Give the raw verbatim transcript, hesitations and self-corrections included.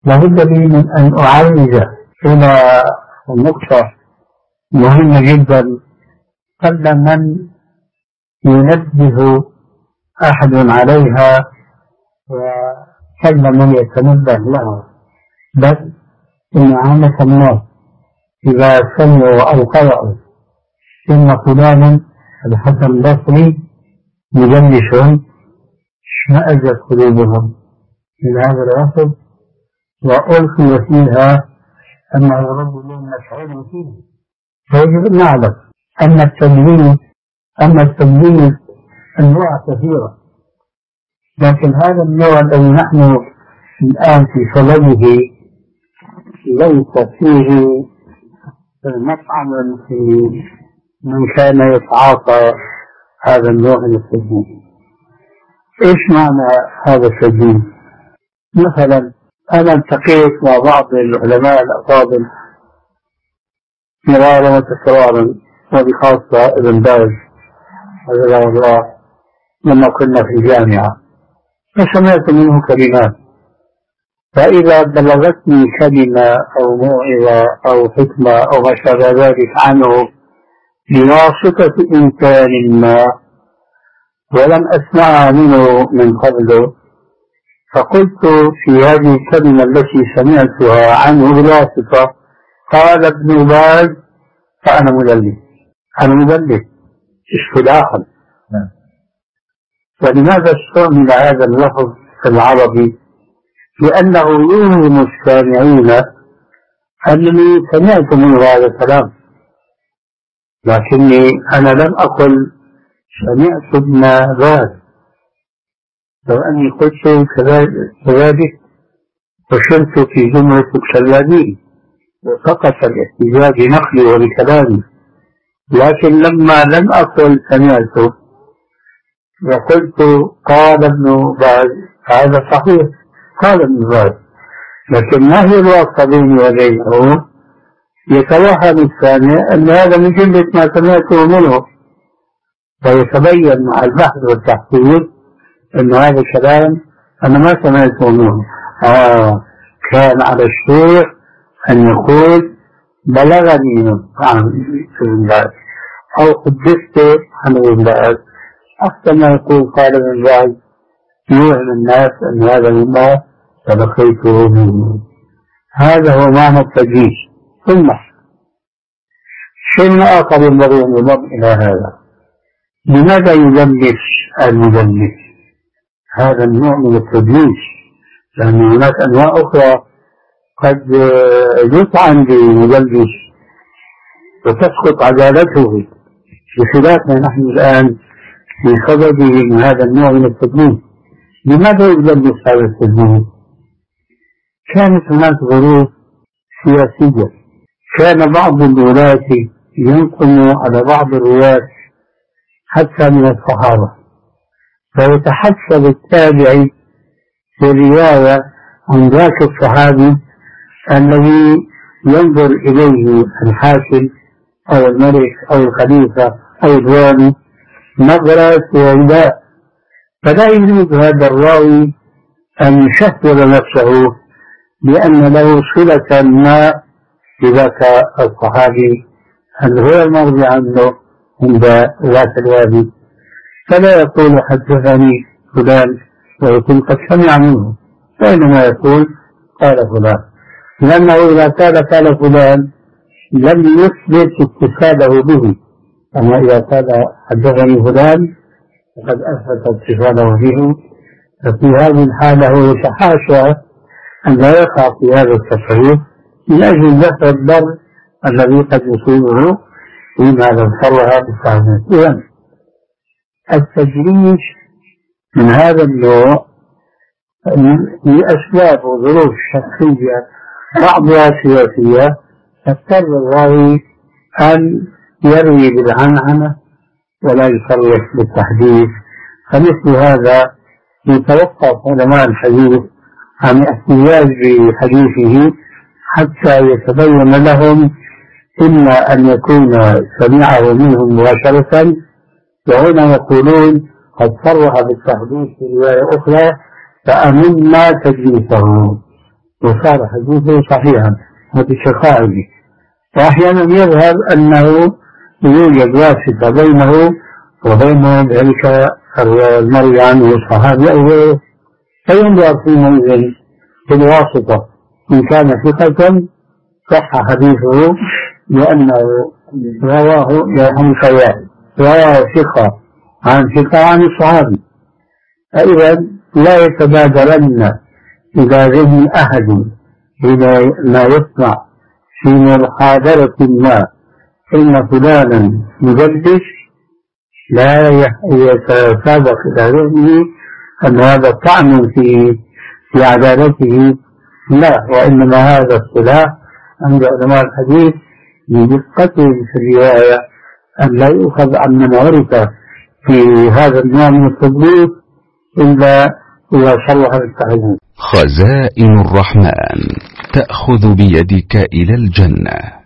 لابد لي من أن أعرج إلى النقطة مهمة جدا قبل من ينبه أحد عليها وقبل من يتنبه لها، بل إن عامة الناس إذا سمعوا أو قرأوا إن فلانا الحسن البصري مجلس اشمأزت قلوبهم من هذا الوصف، وألقي فيها أنه رجل مشعور فيه. فيجب أن نعلم أن التدليس أن التدليس أنواع كثيرة، لكن هذا النوع الذي نحن الآن في صدده ليس فيه مطعم في من كان يتعاطى هذا النوع من التدليس. إيش معنى هذا التدليس؟ مثلا أنا التقيت مع بعض العلماء الأفاضل مرارا وتكرارا، وبخاصة ابن باز حفظه الله لما كنا في الجامعة، فسمعت منه كلمات، فإذا بلغتني كلمة أو موعظة أو حكمة أو ما شابه ذلك عنه بواسطة إنسان ما ولم أسمعها منه من قبل، فقلت في هذه الكلمة التي سمعتها عنه بواسطة قال ابن باز فأنا مدلس، أنا مدلس اصطلاحا. ولماذا استعمل هذا اللفظ في العربي؟ لأنه يوهم السامعين أنني سمعت منه هذا الكلام، لكني أنا لم أقل سمعت ابن باز. لو أني قلت كذلك وشرت في زمرة الكذابين وسقط الاحتجاج بنقلي وبكلامي، لكن لما لم أقل سمعت وقلت قال ابن باز هذا صحيح، قال ابن باز، لكن ما هي الواسطة بيني وبينه؟ يتوهم السامع أن هذا من جملة ما سمعته منه، ويتبين مع البحث والتحقيق أن هذا الكلام أنا ما سمعته منه. آه كان على الشيخ أن يقول بلغني عن ابن باز أو حدثت عن ابن باز، أحسن ما يقول قال ابن باز يوهم الناس أن هذا مما تلقيته منه. هذا هو معنى التدليس. ثم شيء آخر ينبغي أن يضم إلى هذا، لماذا يدلس المدلس؟ هذا النوع من التدليس، لأن هناك أنواع أخرى قد يطعن بمدلس وتسقط عدالته، بخلاف ما نحن الآن في صدده من هذا النوع من التدليس. لماذا يدلس هذا التدليس؟ كانت هناك ظروف سياسية، كان بعض الولاة ينقم على بعض الرواة حتى من الصحابة، فيتحسب التابعي في الرواية عن ذاك الصحابي الذي ينظر إليه الحاكم أو الملك أو الخليفة أو الوالي نظرة سوداء، فلا يريد هذا الراوي أن يشهر نفسه بأن له صلة ما بذاك الصحابي اللي هو المرضي عنه عند ذاك الوالي، فلا يقول حدثني فلان ويكون قد سمع منه، فإنما يقول قال فلان، لأنه إذا قال قال فلان لم يثبت اتصاله به، أما إذا قال حدثني فلان فقد أثبت اتصاله به. ففي هذه الحالة هو يتحاشى أن لا يقع في هذا التصريف من أجل دفع الضر الذي قد يصيبه فيما لو صرها بالتعميم. إذن التدليس من هذا النوع لأسباب وظروف شخصية بعضها سياسية تضطر الراوي أن يروي بالعنعنة ولا يصرح بالتحديث، فمثل هذا يتوقف علماء الحديث عن الاحتجاج بحديثه حتى يتبين لهم إما أن يكون سمعه منهم مباشرة، وهنا يقولون قد صرح بالتحديث في رواية أخرى فأمنا تدليسه، وصار حديثه صحيحا. هذا الشقائق. وأحيانا يظهر أنه يوجد واسطة بينه وبين ذلك المروي عنه الصحابي أو غيره، فينظر حينئذ في الواسطة، إن كان ثقة صح حديثه لأنه رواه يرحم الخيال رواه ثقة عن ثقة عن الصحابي. فإذا لا يتبادرن إلى ذهن أحد إذا ما يسمع في محاضرة ما إن فلانا مدلس لا يتسابق إلى ذهنه أن هذا طعن في في عدالته، لا، وإنما هذا الصلاح عند علماء الحديث بدقتهم في الرواية أن لا يؤخذ عن من عرف في هذا النوع من التدليس إلا إذا صلح التعليم. خزائن الرحمن تأخذ بيدك إلى الجنة.